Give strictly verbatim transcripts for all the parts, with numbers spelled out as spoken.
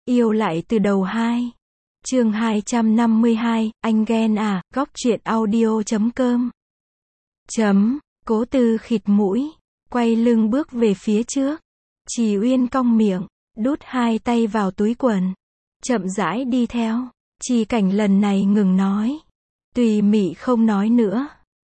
Yêu lại từ đầu hai. Chương hai trăm năm mươi hai, anh ghen à, góc truyện audio chấm com. Chấm, Cố Tư khịt mũi, quay lưng bước về phía trước. Trì Uyên cong miệng, đút hai tay vào túi quần, chậm rãi đi theo. Trì Cảnh lần này ngừng nói. Tùy Mị không nói nữa.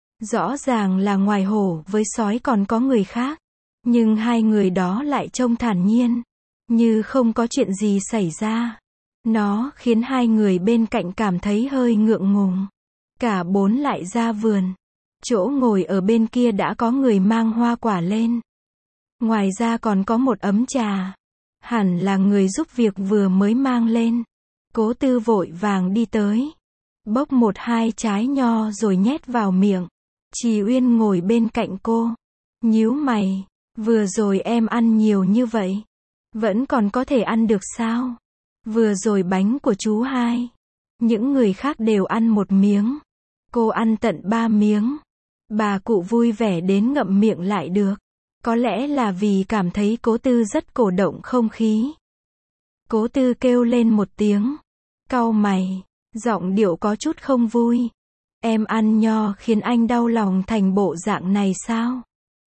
Rõ ràng là ngoài hổ với sói còn có người khác, nhưng hai người đó lại trông thản nhiên, như không có chuyện gì xảy ra. Nó khiến hai người bên cạnh cảm thấy hơi ngượng ngùng. Cả bốn lại ra vườn. Chỗ ngồi ở bên kia đã có người mang hoa quả lên. Ngoài ra còn có một ấm trà. Hẳn là người giúp việc vừa mới mang lên. Cố Tư vội vàng đi tới, bốc một hai trái nho rồi nhét vào miệng. Trì Uyên ngồi bên cạnh cô, nhíu mày, vừa rồi em ăn nhiều như vậy, vẫn còn có thể ăn được sao? Vừa rồi bánh của chú hai, những người khác đều ăn một miếng, cô ăn tận ba miếng. Bà cụ vui vẻ đến ngậm miệng lại được. Có lẽ là vì cảm thấy Cố Tư rất cổ động không khí. Cố Tư kêu lên một tiếng, cau mày, giọng điệu có chút không vui. Em ăn nho khiến anh đau lòng thành bộ dạng này sao?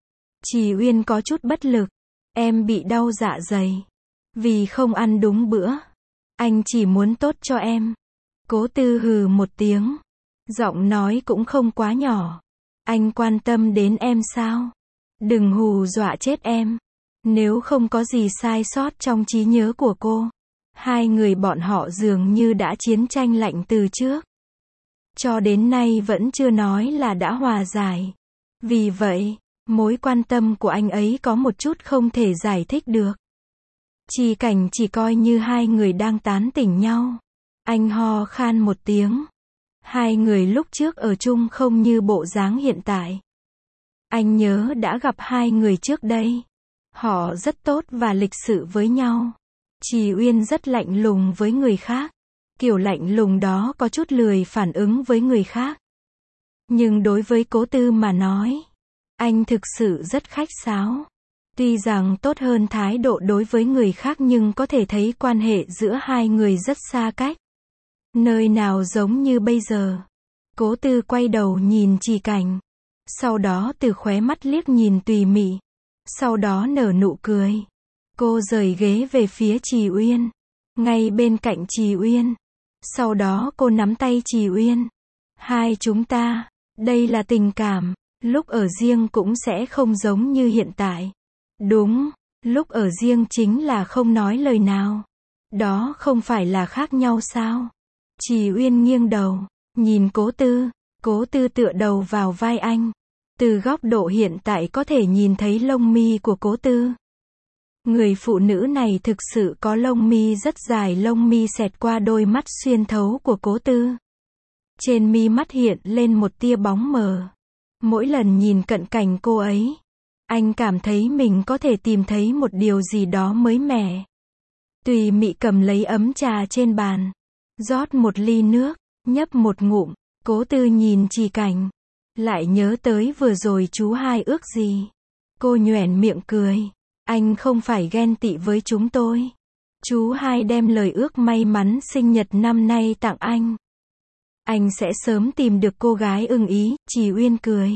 Trì Uyên có chút bất lực. Em bị đau dạ dày vì không ăn đúng bữa. Anh chỉ muốn tốt cho em. Cố Tư hừ một tiếng, giọng nói cũng không quá nhỏ. Anh quan tâm đến em sao? Đừng hù dọa chết em. Nếu không có gì sai sót trong trí nhớ của cô, hai người bọn họ dường như đã chiến tranh lạnh từ trước. Cho đến nay vẫn chưa nói là đã hòa giải. Vì vậy, mối quan tâm của anh ấy có một chút không thể giải thích được. Trì Cảnh chỉ coi như hai người đang tán tỉnh nhau. Anh ho khan một tiếng. Hai người lúc trước ở chung không như bộ dáng hiện tại. Anh nhớ đã gặp hai người trước đây. Họ rất tốt và lịch sự với nhau. Trì Uyên rất lạnh lùng với người khác. Kiểu lạnh lùng đó có chút lười phản ứng với người khác. Nhưng đối với Cố Tư mà nói, anh thực sự rất khách sáo. Tuy rằng tốt hơn thái độ đối với người khác nhưng có thể thấy quan hệ giữa hai người rất xa cách. Nơi nào giống như bây giờ. Cố Tư quay đầu nhìn Trì Cảnh. Sau đó từ khóe mắt liếc nhìn Tùy Mị. Sau đó nở nụ cười. Cô rời ghế về phía Trì Uyên. Ngay bên cạnh Trì Uyên. Sau đó cô nắm tay Trì Uyên. Hai chúng ta, đây là tình cảm. Lúc ở riêng cũng sẽ không giống như hiện tại. Đúng, lúc ở riêng chính là không nói lời nào. Đó không phải là khác nhau sao? Trì Uyên nghiêng đầu, nhìn Cố Tư. Cố Tư tựa đầu vào vai anh. Từ góc độ hiện tại có thể nhìn thấy lông mi của Cố Tư. Người phụ nữ này thực sự có lông mi rất dài, lông mi xẹt qua đôi mắt xuyên thấu của Cố Tư. Trên mi mắt hiện lên một tia bóng mờ. Mỗi lần nhìn cận cảnh cô ấy, anh cảm thấy mình có thể tìm thấy một điều gì đó mới mẻ. Tùy Mị cầm lấy ấm trà trên bàn, rót một ly nước, nhấp một ngụm. Cố Tư nhìn Trì Cảnh, lại nhớ tới vừa rồi chú hai ước gì. Cô nhoẻn miệng cười. Anh không phải ghen tị với chúng tôi. Chú hai đem lời ước may mắn sinh nhật năm nay tặng anh. Anh sẽ sớm tìm được cô gái ưng ý. Trì Uyên cười.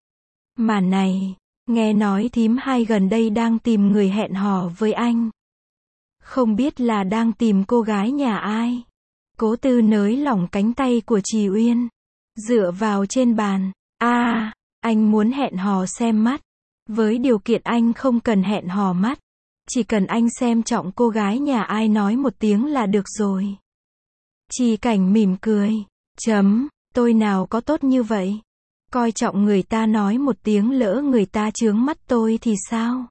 Mà này, nghe nói thím hai gần đây đang tìm người hẹn hò với anh. Không biết là đang tìm cô gái nhà ai. Cố Tư nới lỏng cánh tay của Trì Uyên, dựa vào trên bàn. À, anh muốn hẹn hò xem mắt. Với điều kiện anh không cần hẹn hò mắt. Chỉ cần anh xem trọng cô gái nhà ai nói một tiếng là được rồi. Trì Cảnh mỉm cười. Chấm, tôi nào có tốt như vậy. Coi trọng người ta nói một tiếng lỡ người ta chướng mắt tôi thì sao?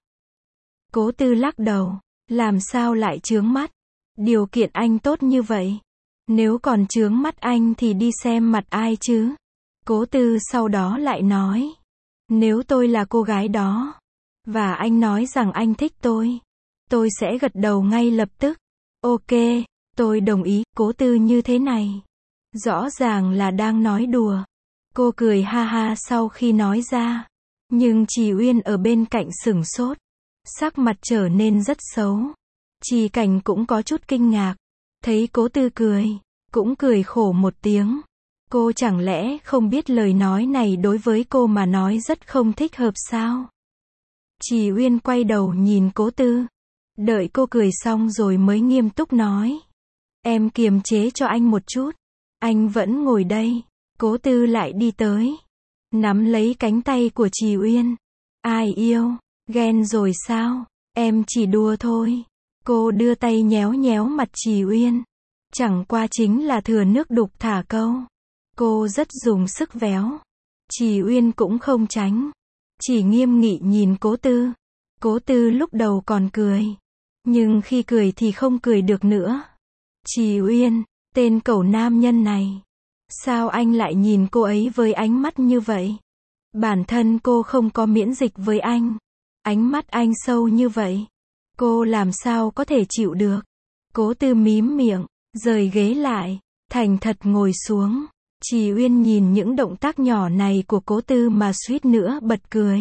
Cố Tư lắc đầu. Làm sao lại chướng mắt? Điều kiện anh tốt như vậy. Nếu còn chướng mắt anh thì đi xem mặt ai chứ? Cố Tư sau đó lại nói. Nếu tôi là cô gái đó, và anh nói rằng anh thích tôi, tôi sẽ gật đầu ngay lập tức. Ok, tôi đồng ý. Cố Tư như thế này, rõ ràng là đang nói đùa. Cô cười ha ha sau khi nói ra. Nhưng Trì Uyên ở bên cạnh sửng sốt. Sắc mặt trở nên rất xấu. Trì Cảnh cũng có chút kinh ngạc. Thấy Cố Tư cười, cũng cười khổ một tiếng. Cô chẳng lẽ không biết lời nói này đối với cô mà nói rất không thích hợp sao? Trì Uyên quay đầu nhìn Cố Tư. Đợi cô cười xong rồi mới nghiêm túc nói. Em kiềm chế cho anh một chút. Anh vẫn ngồi đây. Cố Tư lại đi tới. Nắm lấy cánh tay của Trì Uyên. Ai yêu? Ghen rồi sao? Em chỉ đùa thôi. Cô đưa tay nhéo nhéo mặt Trì Uyên. Chẳng qua chính là thừa nước đục thả câu. Cô rất dùng sức véo. Trì Uyên cũng không tránh. Chỉ nghiêm nghị nhìn Cố Tư. Cố Tư lúc đầu còn cười. Nhưng khi cười thì không cười được nữa. Trì Uyên, tên cẩu nam nhân này. Sao anh lại nhìn cô ấy với ánh mắt như vậy? Bản thân cô không có miễn dịch với anh. Ánh mắt anh sâu như vậy. Cô làm sao có thể chịu được? Cố Tư mím miệng, rời ghế lại, thành thật ngồi xuống. Trì Uyên nhìn những động tác nhỏ này của Cố Tư mà suýt nữa bật cười.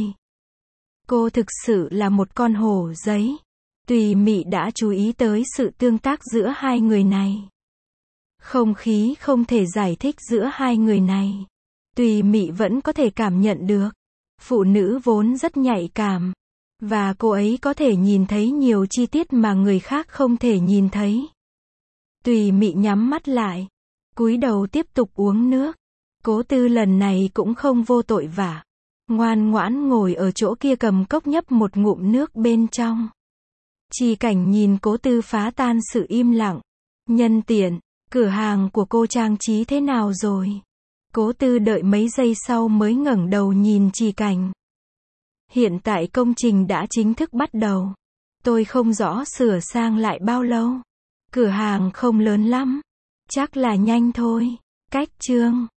Cô thực sự là một con hổ giấy. Tùy Mị đã chú ý tới sự tương tác giữa hai người này. Không khí không thể giải thích giữa hai người này. Tùy Mị vẫn có thể cảm nhận được. Phụ nữ vốn rất nhạy cảm. Và cô ấy có thể nhìn thấy nhiều chi tiết mà người khác không thể nhìn thấy. Tùy Mị nhắm mắt lại. Cúi đầu tiếp tục uống nước. Cố Tư lần này cũng không vô tội vạ. Ngoan ngoãn ngồi ở chỗ kia cầm cốc nhấp một ngụm nước bên trong. Trì Cảnh nhìn Cố Tư phá tan sự im lặng. Nhân tiện, cửa hàng của cô trang trí thế nào rồi? Cố Tư đợi mấy giây sau mới ngẩng đầu nhìn Trì Cảnh. Hiện tại công trình đã chính thức bắt đầu. Tôi không rõ sửa sang lại bao lâu. Cửa hàng không lớn lắm. Chắc là nhanh thôi. Cách chương